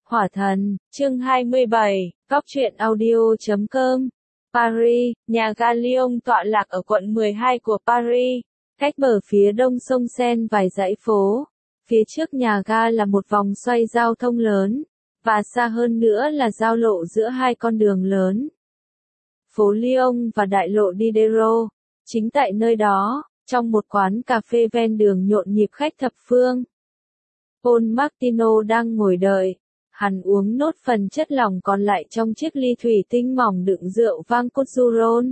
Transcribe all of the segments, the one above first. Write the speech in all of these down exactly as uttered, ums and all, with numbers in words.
Hỏa thần, chương hai mươi bảy, góc truyện audio chấm com. Paris, nhà ga Lyon tọa lạc ở quận mười hai của Paris, cách bờ phía đông sông Seine vài dãy phố. Phía trước nhà ga là một vòng xoay giao thông lớn, và xa hơn nữa là giao lộ giữa hai con đường lớn. Phố Lyon và đại lộ Diderot. Chính tại nơi đó, trong một quán cà phê ven đường nhộn nhịp khách thập phương, Paul Martino đang ngồi đợi. Hắn uống nốt phần chất lỏng còn lại trong chiếc ly thủy tinh mỏng đựng rượu vang Côte-du-Rhône.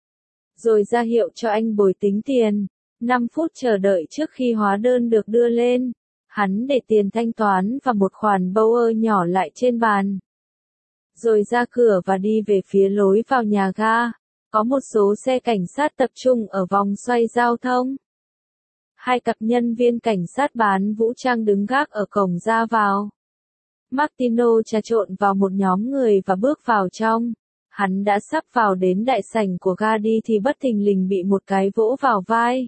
Rồi ra hiệu cho anh bồi tính tiền. năm phút chờ đợi trước khi hóa đơn được đưa lên. Hắn để tiền thanh toán và một khoản bâu ơ nhỏ lại trên bàn. Rồi ra cửa và đi về phía lối vào nhà ga. Có một số xe cảnh sát tập trung ở vòng xoay giao thông. Hai cặp nhân viên cảnh sát bán vũ trang đứng gác ở cổng ra vào. Martino trà trộn vào một nhóm người và bước vào trong. Hắn đã sắp vào đến đại sảnh của ga đi thì bất thình lình bị một cái vỗ vào vai.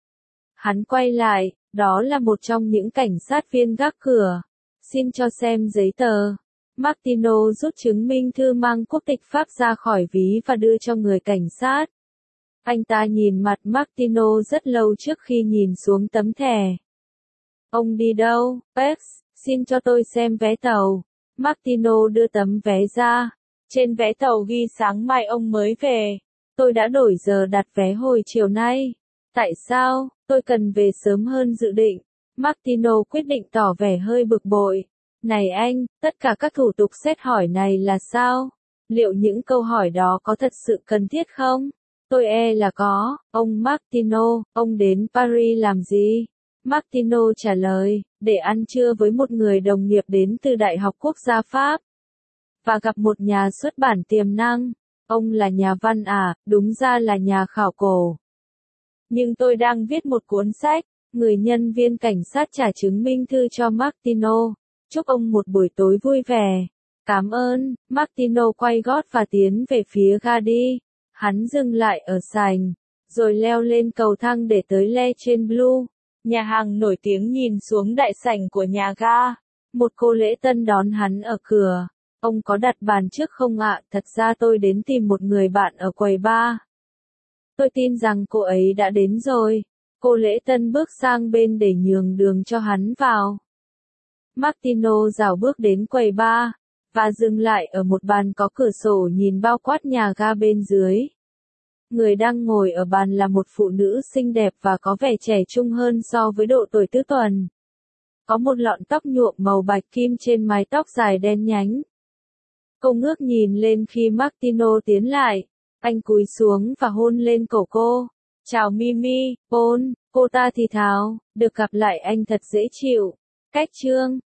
Hắn quay lại, đó là một trong những cảnh sát viên gác cửa. Xin cho xem giấy tờ. Martino rút chứng minh thư mang quốc tịch Pháp ra khỏi ví và đưa cho người cảnh sát. Anh ta nhìn mặt Martino rất lâu trước khi nhìn xuống tấm thẻ. Ông đi đâu, Pex? Xin cho tôi xem vé tàu. Martino đưa tấm vé ra. Trên vé tàu ghi sáng mai ông mới về. Tôi đã đổi giờ đặt vé hồi chiều nay. Tại sao? Tôi cần về sớm hơn dự định. Martino quyết định tỏ vẻ hơi bực bội. Này anh, tất cả các thủ tục xét hỏi này là sao? Liệu những câu hỏi đó có thật sự cần thiết không? Tôi e là có. Ông Martino, ông đến Paris làm gì? Martino trả lời, để ăn trưa với một người đồng nghiệp đến từ Đại học Quốc gia Pháp. Và gặp một nhà xuất bản tiềm năng. Ông là nhà văn à, đúng ra là nhà khảo cổ. Nhưng tôi đang viết một cuốn sách. Người nhân viên cảnh sát trả chứng minh thư cho Martino. Chúc ông một buổi tối vui vẻ. Cảm ơn. Martino quay gót và tiến về phía ga đi. Hắn dừng lại ở sảnh, rồi leo lên cầu thang để tới Le Chen Bleu. Nhà hàng nổi tiếng nhìn xuống đại sảnh của nhà ga. Một cô lễ tân đón hắn ở cửa. Ông có đặt bàn trước không ạ? Thật ra tôi đến tìm một người bạn ở quầy bar. Tôi tin rằng cô ấy đã đến rồi. Cô lễ tân bước sang bên để nhường đường cho hắn vào. Martino rảo bước đến quầy bar, và dừng lại ở một bàn có cửa sổ nhìn bao quát nhà ga bên dưới. Người đang ngồi ở bàn là một phụ nữ xinh đẹp và có vẻ trẻ trung hơn so với độ tuổi tứ tuần. Có một lọn tóc nhuộm màu bạch kim trên mái tóc dài đen nhánh. Cô ngước nhìn lên khi Martino tiến lại. Anh cúi xuống và hôn lên cổ cô. Chào Mimi, Paul, cô ta thì thào, được gặp lại anh thật dễ chịu. Cách chương